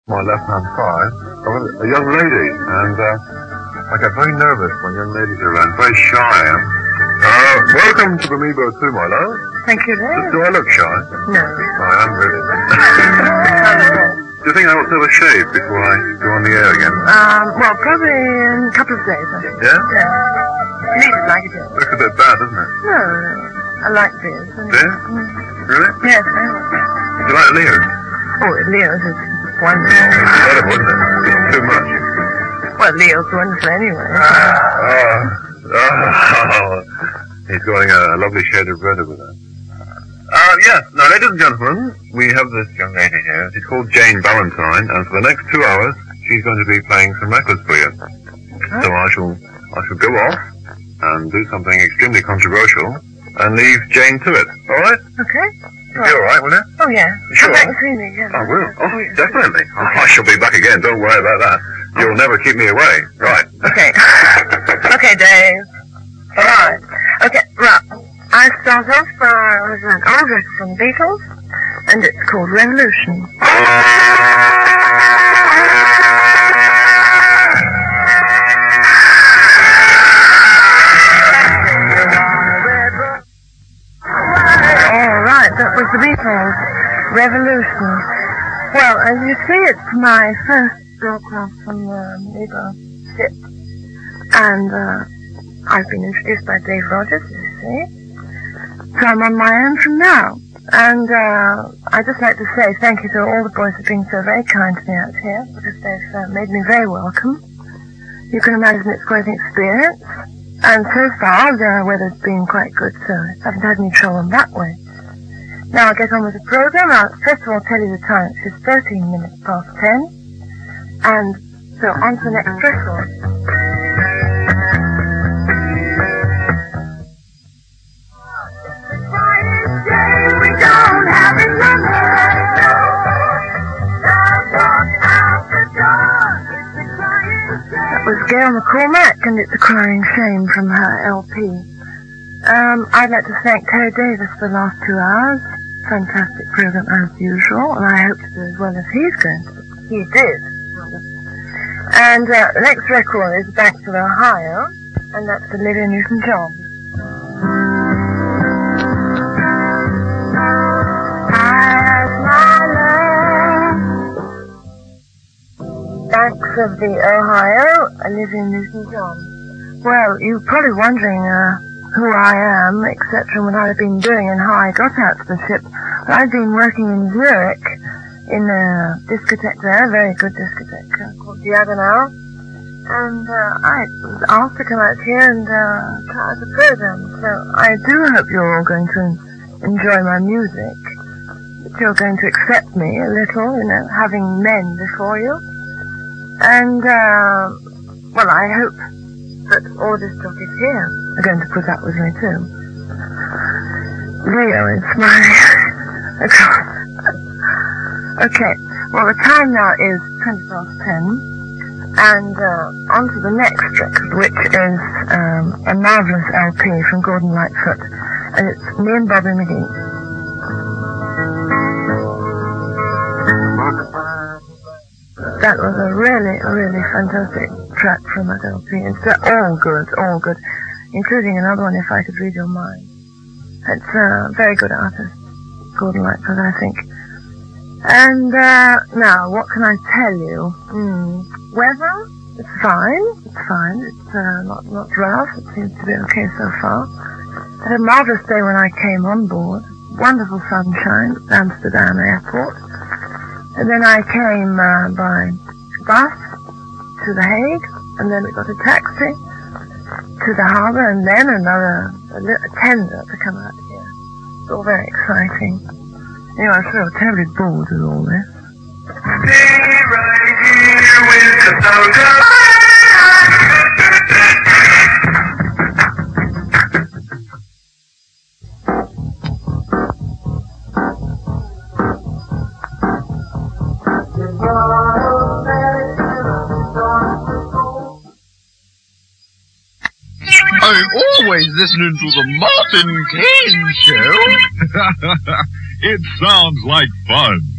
My left-hand side, a young lady, and I get very nervous when young ladies are around. Very shy I am. Welcome to Bamibo too, my love. Thank you, Dave. Do I look shy? No. I am really. Do you think I ought to have a shave before I go on the air again? Well, probably in a couple of days, I think. Yeah? Yeah. You need it like it is. Looks a bit bad, doesn't it? No. I like beards. Beard? Really? Yes, very much. Do you like Leo's? Oh, Leo's is wonderful. Incredible, isn't it? It's too much. Well, Leo's wonderful anyway. He's going a lovely shade of red over there. Yes. Now, ladies and gentlemen, we have this young lady here. She's called Jane Valentine, and for the next 2 hours, she's going to be playing some records for you. Okay. So I shall go off and do something extremely controversial and leave Jane to it. All right? Okay. You'll be all right, will you? Oh, yeah. You sure? Come back and see me again. I will. Oh, yes. definitely. Oh, I shall be back again. Don't worry about that. You'll never keep me away. Right. Okay. Okay, Dave. All right. Okay, right. I start off with an old record from the Beatles, and it's called Revolution. All right, that was the Beatles, Revolution. Well, as you see, it's my first broadcast from the Beagle ship, and I've been introduced by Dave Rogers, as you see. So I'm on my own from now. And I'd just like to say thank you to all the boys for being so very kind to me out here, because they've made me very welcome. You can imagine it's quite an experience. And so far, the weather's been quite good, so I haven't had any trouble in that way. Now I'll get on with the program. I'll first of all tell you the time. It's 13 minutes past 10. And so on to the next record. That was Gail McCormack, and it's A Crying Shame from her LP. I'd like to thank Terry Davis for the last 2 hours. Fantastic program as usual, and I hope to do as well as he's going to. He did. And the next record is Banks of Ohio, and that's Olivia Newton-John. Banks of the Ohio, Olivia Newton-John. Well, you're probably wondering who I am, etc., and what I've been doing and how I got out to the ship. Well, I've been working in Zurich in a discotheque there, a very good discotheque called Diagonal, and I was asked to come out here and try out the program. So I do hope you're all going to enjoy my music, that you're going to accept me a little, having men before you. And, well, I hope that all the jockeys here are going to put up with me too. Leo is my... Okay, well, the time now is 20 past 10, and on to the next record, which is a marvellous LP from Gordon Lightfoot, and it's me and Bobby McGee. That was a really, really fantastic track from that LP. It's all good, including another one, If I Could Read Your Mind. It's a very good artist, Gordon Lightfoot, I think. And now, what can I tell you? Weather? It's fine. It's not rough. It seems to be okay so far. I had a marvellous day when I came on board. Wonderful sunshine at Amsterdam Airport. And then I came by bus to The Hague, and then we got a taxi to the harbour, and then a tender to come out here. It's all very exciting. Anyway, I'm so terribly bored with all this. Stay right here with the soldier. I'm always listening to the Martin Kane Show. It sounds like fun.